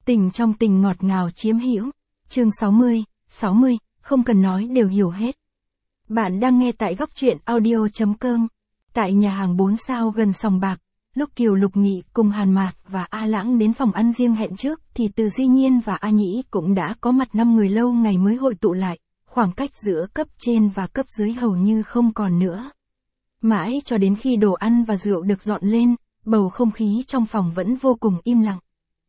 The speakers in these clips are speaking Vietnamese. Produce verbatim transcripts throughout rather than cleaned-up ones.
Tình trong tình ngọt ngào chiếm hữu. Chương sáu mươi, sáu mươi, không cần nói đều hiểu hết. Bạn đang nghe tại góc truyện audio chấm com. Tại nhà hàng bốn sao gần sòng bạc, lúc Kiều Lục Nghị cùng Hàn Mạt và A Lãng đến phòng ăn riêng hẹn trước thì Từ Di Nhiên và A Nhĩ cũng đã có mặt năm người lâu ngày mới hội tụ lại, khoảng cách giữa cấp trên và cấp dưới hầu như không còn nữa. Mãi cho đến khi đồ ăn và rượu được dọn lên, bầu không khí trong phòng vẫn vô cùng im lặng.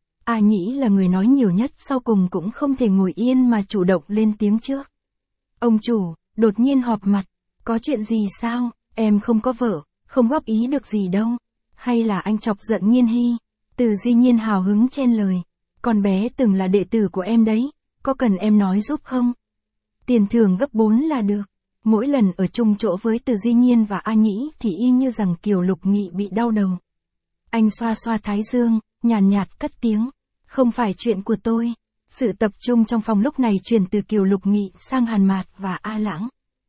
A Nhĩ là người nói nhiều nhất, sau cùng cũng không thể ngồi yên mà chủ động lên tiếng trước. Ông chủ, đột nhiên họp mặt, có chuyện gì sao, em không có vợ, không góp ý được gì đâu. Hay là anh chọc giận Nhiên Hy? Từ Di Nhiên hào hứng chen lời. Con bé từng là đệ tử của em đấy, có cần em nói giúp không? Tiền thưởng gấp bốn là được. Mỗi lần ở chung chỗ với Từ Di Nhiên và A Nhĩ thì y như rằng Kiều Lục Nghị bị đau đầu. Anh xoa xoa thái dương, nhàn nhạt, nhạt cất tiếng. Không phải chuyện của tôi. Sự tập trung trong phòng lúc này chuyển từ Kiều Lục Nghị sang Hàn Mạt và A Lãng.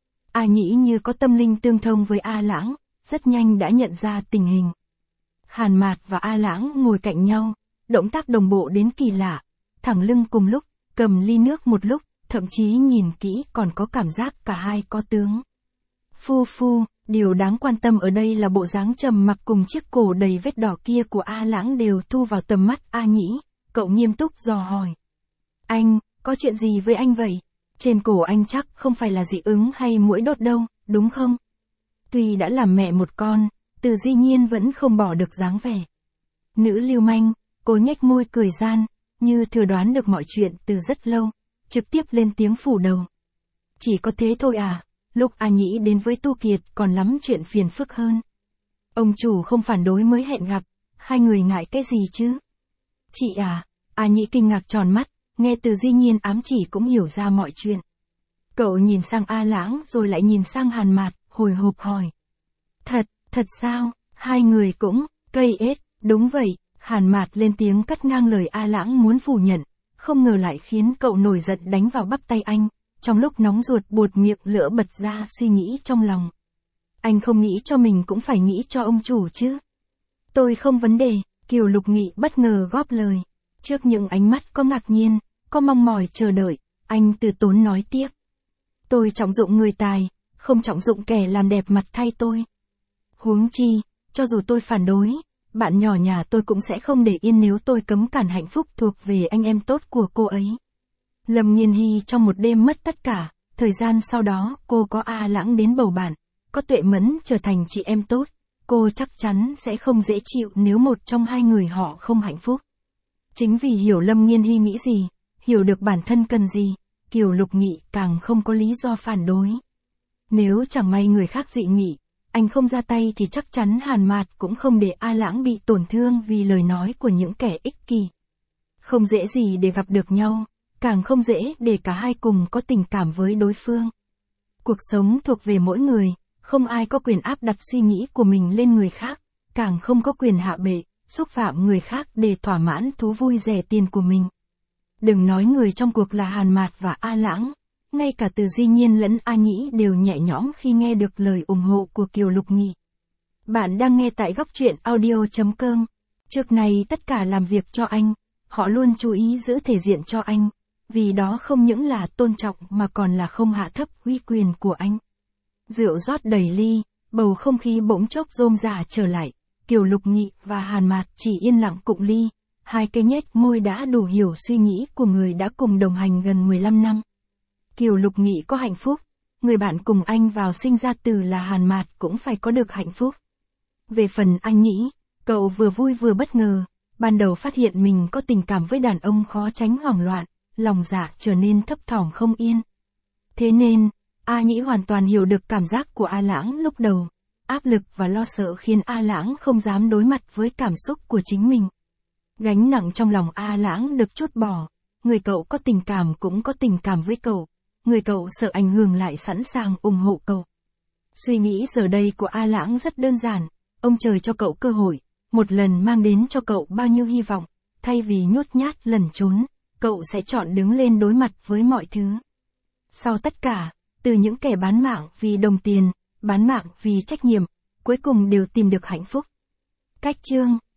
A Nhĩ như có tâm linh tương thông với A Lãng, rất nhanh đã nhận ra tình hình. Hàn Mạt và A Lãng ngồi cạnh nhau, động tác đồng bộ đến kỳ lạ, thẳng lưng cùng lúc, cầm ly nước một lúc, thậm chí nhìn kỹ còn có cảm giác cả hai có tướng. Phu phu, điều đáng quan tâm ở đây là bộ dáng trầm mặc cùng chiếc cổ đầy vết đỏ kia của A Lãng đều thu vào tầm mắt A Nhĩ, cậu nghiêm túc dò hỏi. Anh, có chuyện gì với anh vậy? Trên cổ anh chắc không phải là dị ứng hay muỗi đốt đâu, đúng không? Tuy đã làm mẹ một con, Từ Di Nhiên vẫn không bỏ được dáng vẻ. Nữ lưu manh, cô nhếch môi cười gian, như thừa đoán được mọi chuyện từ rất lâu, trực tiếp lên tiếng phủ đầu. Chỉ có thế thôi à, lúc A Nhĩ đến với Tu Kiệt còn lắm chuyện phiền phức hơn. Ông chủ không phản đối mới hẹn gặp, hai người ngại cái gì chứ? Chị à, A Nhĩ kinh ngạc tròn mắt, nghe Từ Di Nhiên ám chỉ cũng hiểu ra mọi chuyện. Cậu nhìn sang A Lãng rồi lại nhìn sang Hàn Mạt, hồi hộp hỏi. Thật, thật sao, hai người cũng, cây ết, đúng vậy, Hàn Mạt lên tiếng cắt ngang lời A Lãng muốn phủ nhận, không ngờ lại khiến cậu nổi giận đánh vào bắp tay anh, trong lúc nóng ruột buột miệng lửa bật ra suy nghĩ trong lòng. Anh không nghĩ cho mình cũng phải nghĩ cho ông chủ chứ. Tôi không vấn đề, Kiều Lục Nghị bất ngờ góp lời. Trước những ánh mắt có ngạc nhiên, có mong mỏi chờ đợi, anh từ tốn nói tiếp. Tôi trọng dụng người tài, không trọng dụng kẻ làm đẹp mặt thay tôi. Huống chi, cho dù tôi phản đối, bạn nhỏ nhà tôi cũng sẽ không để yên nếu tôi cấm cản hạnh phúc thuộc về anh em tốt của cô ấy. Lâm Nhiên Hy trong một đêm mất tất cả, thời gian sau đó cô có A Lãng đến bầu bạn, có Tuệ Mẫn trở thành chị em tốt, cô chắc chắn sẽ không dễ chịu nếu một trong hai người họ không hạnh phúc. Chính vì hiểu Lâm Nhiên Hy nghĩ gì, hiểu được bản thân cần gì, Kiều Lục Nghị càng không có lý do phản đối. Nếu chẳng may người khác dị nghị, anh không ra tay thì chắc chắn Hàn Mạt cũng không để A Lãng bị tổn thương vì lời nói của những kẻ ích kỷ. Không dễ gì để gặp được nhau, càng không dễ để cả hai cùng có tình cảm với đối phương. Cuộc sống thuộc về mỗi người, không ai có quyền áp đặt suy nghĩ của mình lên người khác, càng không có quyền hạ bệ, xúc phạm người khác để thỏa mãn thú vui rẻ tiền của mình. Đừng nói người trong cuộc là Hàn Mạt và A Lãng, ngay cả Từ Di Nhiên lẫn A Nhĩ đều nhẹ nhõm khi nghe được lời ủng hộ của Kiều Lục Nghị. Bạn đang nghe tại góc truyện audio chấm com. Trước này tất cả làm việc cho anh, họ luôn chú ý giữ thể diện cho anh, vì đó không những là tôn trọng mà còn là không hạ thấp uy quyền của anh. Rượu rót đầy ly, bầu không khí bỗng chốc rôm rả trở lại, Kiều Lục Nghị và Hàn Mạt chỉ yên lặng cụng ly, hai cái nhếch môi đã đủ hiểu suy nghĩ của người đã cùng đồng hành gần mười lăm năm. Kiều Lục Nghị có hạnh phúc, người bạn cùng anh vào sinh ra từ là Hàn Mạt cũng phải có được hạnh phúc. Về phần anh Nhĩ, cậu vừa vui vừa bất ngờ, ban đầu phát hiện mình có tình cảm với đàn ông khó tránh hoảng loạn, lòng dạ trở nên thấp thỏm không yên. Thế nên, A Nhĩ hoàn toàn hiểu được cảm giác của A Lãng lúc đầu, áp lực và lo sợ khiến A Lãng không dám đối mặt với cảm xúc của chính mình. Gánh nặng trong lòng A Lãng được trút bỏ, người cậu có tình cảm cũng có tình cảm với cậu, người cậu sợ ảnh hưởng lại sẵn sàng ủng hộ cậu. Suy nghĩ giờ đây của A Lãng rất đơn giản, ông trời cho cậu cơ hội, một lần mang đến cho cậu bao nhiêu hy vọng, thay vì nhút nhát lẩn trốn, cậu sẽ chọn đứng lên đối mặt với mọi thứ. Sau tất cả, từ những kẻ bán mạng vì đồng tiền, bán mạng vì trách nhiệm, cuối cùng đều tìm được hạnh phúc. Cách chương